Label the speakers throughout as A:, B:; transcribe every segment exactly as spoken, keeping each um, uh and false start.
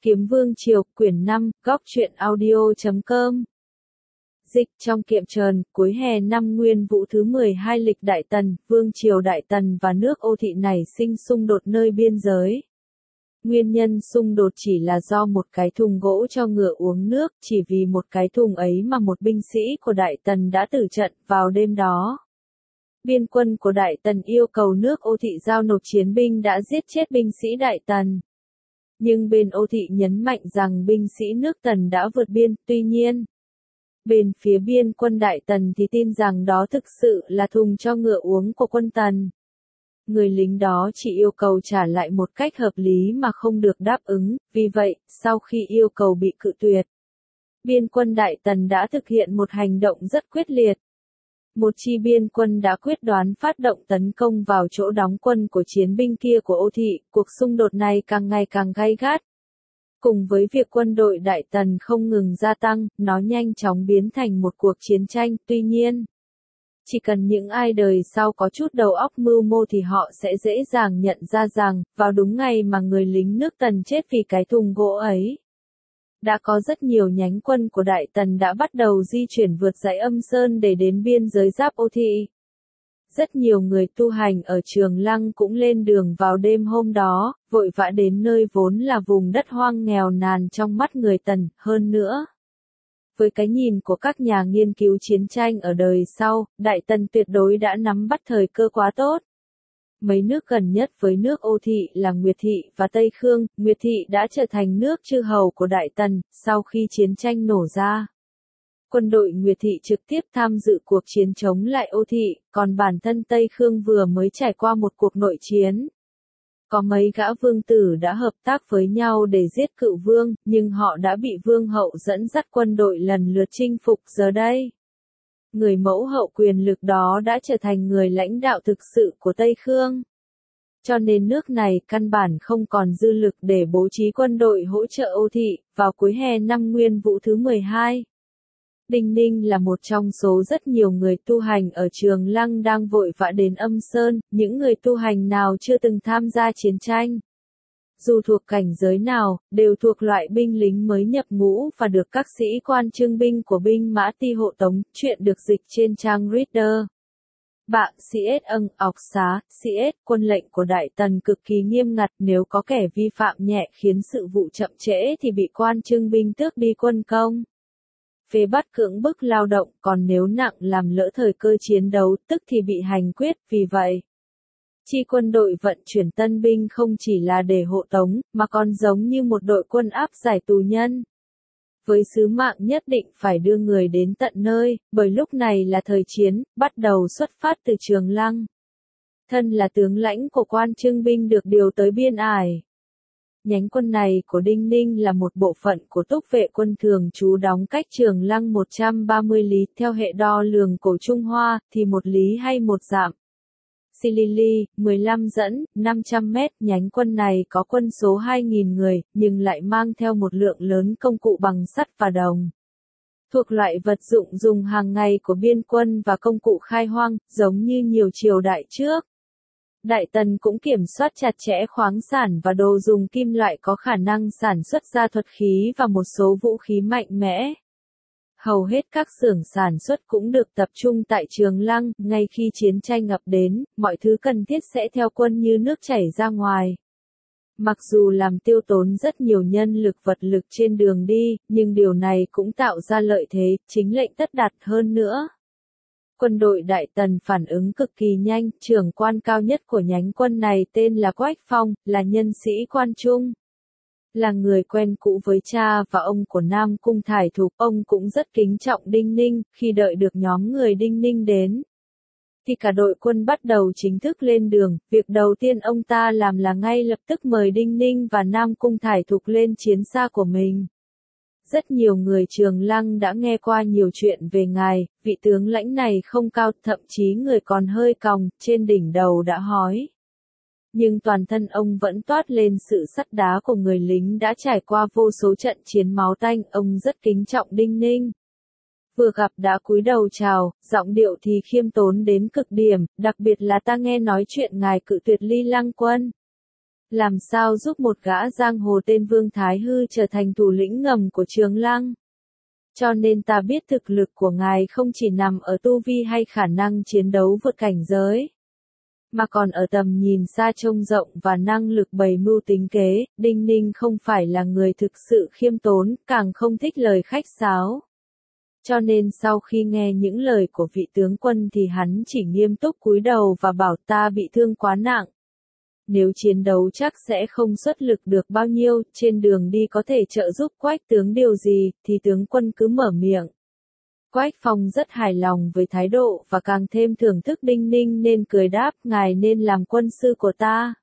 A: Kiếm Vương Triều, quyển năm, góc truyện audio chấm com. Dịch trong kiệm trần, cuối hè năm Nguyên Vũ thứ mười hai lịch Đại Tần, Vương Triều Đại Tần và nước Ô Thị nảy sinh xung đột nơi biên giới. Nguyên nhân xung đột chỉ là do một cái thùng gỗ cho ngựa uống nước, chỉ vì một cái thùng ấy mà một binh sĩ của Đại Tần đã tử trận vào đêm đó. Biên quân của Đại Tần yêu cầu nước Ô Thị giao nộp chiến binh đã giết chết binh sĩ Đại Tần. Nhưng bên Ô Thị nhấn mạnh rằng binh sĩ nước Tần đã vượt biên, tuy nhiên, bên phía biên quân Đại Tần thì tin rằng đó thực sự là thùng cho ngựa uống của quân Tần. Người lính đó chỉ yêu cầu trả lại một cách hợp lý mà không được đáp ứng, vì vậy, sau khi yêu cầu bị cự tuyệt, biên quân Đại Tần đã thực hiện một hành động rất quyết liệt. Một chi biên quân đã quyết đoán phát động tấn công vào chỗ đóng quân của chiến binh kia của Ô Thị, cuộc xung đột này càng ngày càng gay gắt. Cùng với việc quân đội Đại Tần không ngừng gia tăng, nó nhanh chóng biến thành một cuộc chiến tranh, tuy nhiên, chỉ cần những ai đời sau có chút đầu óc mưu mô thì họ sẽ dễ dàng nhận ra rằng, vào đúng ngày mà người lính nước Tần chết vì cái thùng gỗ ấy, đã có rất nhiều nhánh quân của Đại Tần đã bắt đầu di chuyển vượt dãy Âm Sơn để đến biên giới giáp Ô Thị. Rất nhiều người tu hành ở Trường Lăng cũng lên đường vào đêm hôm đó, vội vã đến nơi vốn là vùng đất hoang nghèo nàn trong mắt người Tần, hơn nữa. Với cái nhìn của các nhà nghiên cứu chiến tranh ở đời sau, Đại Tần tuyệt đối đã nắm bắt thời cơ quá tốt. Mấy nước gần nhất với nước Ô Thị là Nguyệt Thị và Tây Khương, Nguyệt Thị đã trở thành nước chư hầu của Đại Tần, sau khi chiến tranh nổ ra. Quân đội Nguyệt Thị trực tiếp tham dự cuộc chiến chống lại Ô Thị, còn bản thân Tây Khương vừa mới trải qua một cuộc nội chiến. Có mấy gã vương tử đã hợp tác với nhau để giết cựu vương, nhưng họ đã bị vương hậu dẫn dắt quân đội lần lượt chinh phục. Giờ đây, người mẫu hậu quyền lực đó đã trở thành người lãnh đạo thực sự của Tây Khương. Cho nên nước này căn bản không còn dư lực để bố trí quân đội hỗ trợ Ô Thị. Vào cuối hè năm Nguyên Vũ thứ mười hai, Đinh Ninh là một trong số rất nhiều người tu hành ở Trường Lăng đang vội vã đến Âm Sơn. Những người tu hành nào chưa từng tham gia chiến tranh, dù thuộc cảnh giới nào, đều thuộc loại binh lính mới nhập ngũ và được các sĩ quan trưng binh của binh mã Ti hộ tống. Chuyện được dịch trên trang Reader. Bạn xê ét âng ọc xá, xê ét, quân lệnh của Đại Tần cực kỳ nghiêm ngặt, nếu có kẻ vi phạm nhẹ khiến sự vụ chậm trễ thì bị quan trưng binh tước đi quân công, phế bắt cưỡng bức lao động, còn nếu nặng làm lỡ thời cơ chiến đấu, tức thì bị hành quyết. Vì vậy, chi quân đội vận chuyển tân binh không chỉ là để hộ tống, mà còn giống như một đội quân áp giải tù nhân, với sứ mạng nhất định phải đưa người đến tận nơi, bởi lúc này là thời chiến, bắt đầu xuất phát từ Trường Lăng. Thân là tướng lãnh của quan trưng binh được điều tới biên ải. Nhánh quân này của Đinh Ninh là một bộ phận của túc vệ quân thường trú đóng cách Trường Lăng một trăm ba mươi lý, theo hệ đo lường cổ Trung Hoa, thì một lý hay một dặm. Silili, mười lăm dẫn, năm trăm mét, nhánh quân này có quân số hai nghìn người, nhưng lại mang theo một lượng lớn công cụ bằng sắt và đồng. Thuộc loại vật dụng dùng hàng ngày của biên quân và công cụ khai hoang, giống như nhiều triều đại trước. Đại Tần cũng kiểm soát chặt chẽ khoáng sản và đồ dùng kim loại có khả năng sản xuất ra thuật khí và một số vũ khí mạnh mẽ. Hầu hết các xưởng sản xuất cũng được tập trung tại Trường Lăng, ngay khi chiến tranh ập đến, mọi thứ cần thiết sẽ theo quân như nước chảy ra ngoài. Mặc dù làm tiêu tốn rất nhiều nhân lực vật lực trên đường đi, nhưng điều này cũng tạo ra lợi thế, chính lệnh tất đặt hơn nữa. Quân đội Đại Tần phản ứng cực kỳ nhanh, trưởng quan cao nhất của nhánh quân này tên là Quách Phong, là nhân sĩ quan trung. Là người quen cũ với cha và ông của Nam Cung Thải Thục, ông cũng rất kính trọng Đinh Ninh. Khi đợi được nhóm người Đinh Ninh đến, thì cả đội quân bắt đầu chính thức lên đường. Việc đầu tiên ông ta làm là ngay lập tức mời Đinh Ninh và Nam Cung Thải Thục lên chiến xa của mình. Rất nhiều người Trường Lăng đã nghe qua nhiều chuyện về ngài, vị tướng lãnh này không cao, thậm chí người còn hơi còng, trên đỉnh đầu đã hói. Nhưng toàn thân ông vẫn toát lên sự sắt đá của người lính đã trải qua vô số trận chiến máu tanh, ông rất kính trọng Đinh Ninh. Vừa gặp đã cúi đầu chào, giọng điệu thì khiêm tốn đến cực điểm, đặc biệt là ta nghe nói chuyện ngài cự tuyệt Ly Lăng quân. Làm sao giúp một gã giang hồ tên Vương Thái Hư trở thành thủ lĩnh ngầm của Trường Lăng? Cho nên ta biết thực lực của ngài không chỉ nằm ở tu vi hay khả năng chiến đấu vượt cảnh giới, mà còn ở tầm nhìn xa trông rộng và năng lực bày mưu tính kế. Đinh Ninh không phải là người thực sự khiêm tốn, càng không thích lời khách sáo. Cho nên sau khi nghe những lời của vị tướng quân thì hắn chỉ nghiêm túc cúi đầu và bảo ta bị thương quá nặng. Nếu chiến đấu chắc sẽ không xuất lực được bao nhiêu, trên đường đi có thể trợ giúp Quách tướng điều gì, thì tướng quân cứ mở miệng. Quách Phong rất hài lòng với thái độ và càng thêm thưởng thức Đinh Ninh nên cười đáp, ngài nên làm quân sư của ta.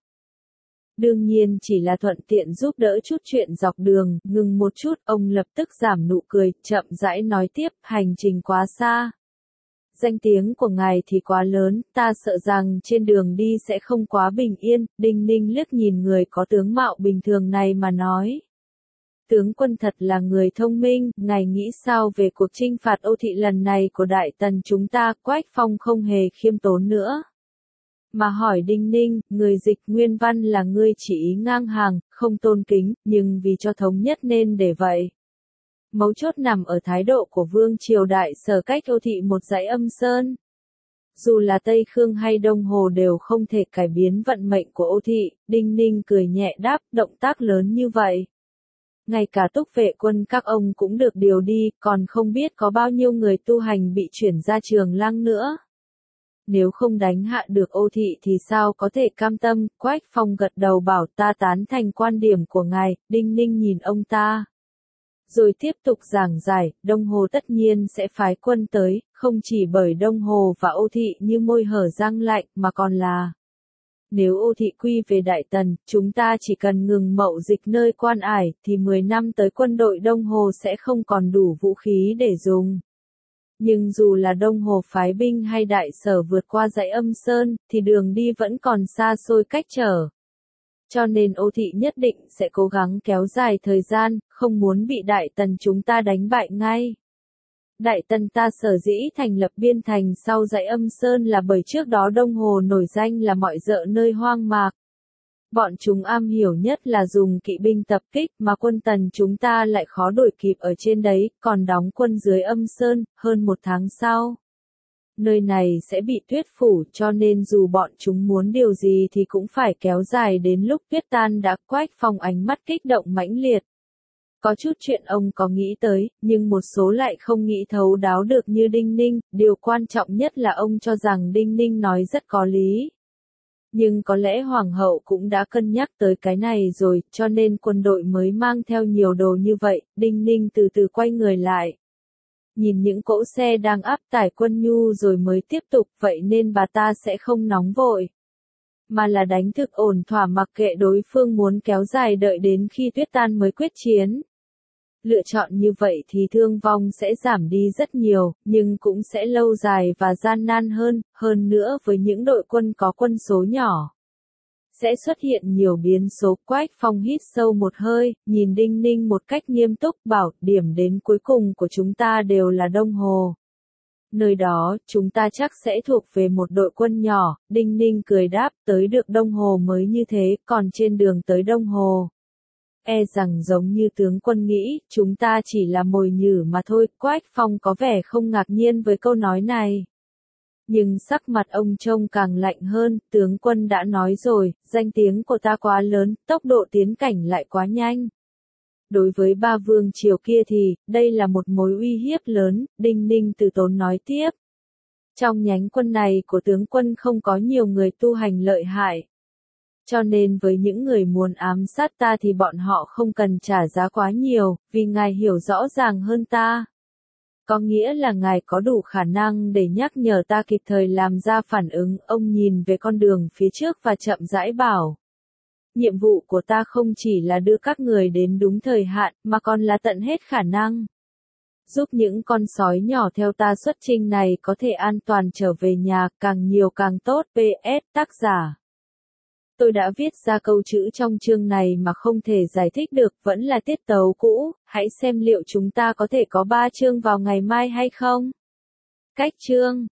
A: Đương nhiên chỉ là thuận tiện giúp đỡ chút chuyện dọc đường. Ngừng một chút, ông lập tức giảm nụ cười, chậm rãi nói tiếp, hành trình quá xa. Danh tiếng của ngài thì quá lớn, ta sợ rằng trên đường đi sẽ không quá bình yên. Đinh Ninh liếc nhìn người có tướng mạo bình thường này mà nói. Tướng quân thật là người thông minh, ngài nghĩ sao về cuộc chinh phạt Âu Thị lần này của Đại Tần chúng ta? Quách Phong không hề khiêm tốn nữa, mà hỏi Đinh Ninh, người dịch nguyên văn là ngươi chỉ ý ngang hàng, không tôn kính, nhưng vì cho thống nhất nên để vậy. Mấu chốt nằm ở thái độ của Vương Triều Đại Sở cách Âu Thị một dãy âm sơn. Dù là Tây Khương hay Đông Hồ đều không thể cải biến vận mệnh của Âu Thị. Đinh Ninh cười nhẹ đáp, động tác lớn như vậy. Ngay cả túc vệ quân các ông cũng được điều đi, còn không biết có bao nhiêu người tu hành bị chuyển ra Trường Lăng nữa. Nếu không đánh hạ được Âu Thị thì sao có thể cam tâm? Quách Phong gật đầu bảo, ta tán thành quan điểm của ngài. Đinh Ninh nhìn ông ta, rồi tiếp tục giảng giải, Đông Hồ tất nhiên sẽ phái quân tới, không chỉ bởi Đông Hồ và Âu Thị như môi hở răng lạnh, mà còn là nếu Âu Thị quy về Đại Tần, chúng ta chỉ cần ngừng mậu dịch nơi Quan Ải, thì mười năm tới quân đội Đông Hồ sẽ không còn đủ vũ khí để dùng. Nhưng dù là Đông Hồ phái binh hay Đại Sở vượt qua dãy âm sơn, thì đường đi vẫn còn xa xôi cách trở. Cho nên Âu Thị nhất định sẽ cố gắng kéo dài thời gian, không muốn bị Đại Tần chúng ta đánh bại ngay. Đại Tần ta sở dĩ thành lập biên thành sau dãy âm sơn là bởi trước đó Đông Hồ nổi danh là mọi rợ nơi hoang mạc. Bọn chúng am hiểu nhất là dùng kỵ binh tập kích, mà quân Tần chúng ta lại khó đuổi kịp ở trên đấy, còn đóng quân dưới âm sơn, hơn một tháng sau. Nơi này sẽ bị tuyết phủ, cho nên dù bọn chúng muốn điều gì thì cũng phải kéo dài đến lúc tuyết tan đã. Quách Phong ánh mắt kích động mãnh liệt. Có chút chuyện ông có nghĩ tới, nhưng một số lại không nghĩ thấu đáo được như Đinh Ninh. Điều quan trọng nhất là ông cho rằng Đinh Ninh nói rất có lý. Nhưng có lẽ Hoàng hậu cũng đã cân nhắc tới cái này rồi, cho nên quân đội mới mang theo nhiều đồ như vậy. Đinh Ninh từ từ quay người lại, nhìn những cỗ xe đang áp tải quân nhu rồi mới tiếp tục, vậy nên bà ta sẽ không nóng vội, mà là đánh thực ổn thỏa mặc kệ đối phương muốn kéo dài đợi đến khi tuyết tan mới quyết chiến. Lựa chọn như vậy thì thương vong sẽ giảm đi rất nhiều, nhưng cũng sẽ lâu dài và gian nan hơn, hơn nữa với những đội quân có quân số nhỏ. Sẽ xuất hiện nhiều biến số. Quách Phong hít sâu một hơi, nhìn Đinh Ninh một cách nghiêm túc bảo, điểm đến cuối cùng của chúng ta đều là Đông Hồ. Nơi đó, chúng ta chắc sẽ thuộc về một đội quân nhỏ. Đinh Ninh cười đáp, tới được Đông Hồ mới như thế, còn trên đường tới Đông Hồ, e rằng giống như tướng quân nghĩ, chúng ta chỉ là mồi nhử mà thôi. Quách Phong có vẻ không ngạc nhiên với câu nói này. Nhưng sắc mặt ông trông càng lạnh hơn, tướng quân đã nói rồi, danh tiếng của ta quá lớn, tốc độ tiến cảnh lại quá nhanh. Đối với ba vương triều kia thì, đây là một mối uy hiếp lớn. Đinh Ninh từ tốn nói tiếp. Trong nhánh quân này của tướng quân không có nhiều người tu hành lợi hại. Cho nên với những người muốn ám sát ta thì bọn họ không cần trả giá quá nhiều, vì ngài hiểu rõ ràng hơn ta. Có nghĩa là ngài có đủ khả năng để nhắc nhở ta kịp thời làm ra phản ứng. Ông nhìn về con đường phía trước và chậm rãi bảo. Nhiệm vụ của ta không chỉ là đưa các người đến đúng thời hạn, mà còn là tận hết khả năng. Giúp những con sói nhỏ theo ta xuất chinh này có thể an toàn trở về nhà, càng nhiều càng tốt. pê ét Tác giả. Tôi đã viết ra câu chữ trong chương này mà không thể giải thích được, vẫn là tiết tấu cũ, hãy xem liệu chúng ta có thể có ba chương vào ngày mai hay không. Cách chương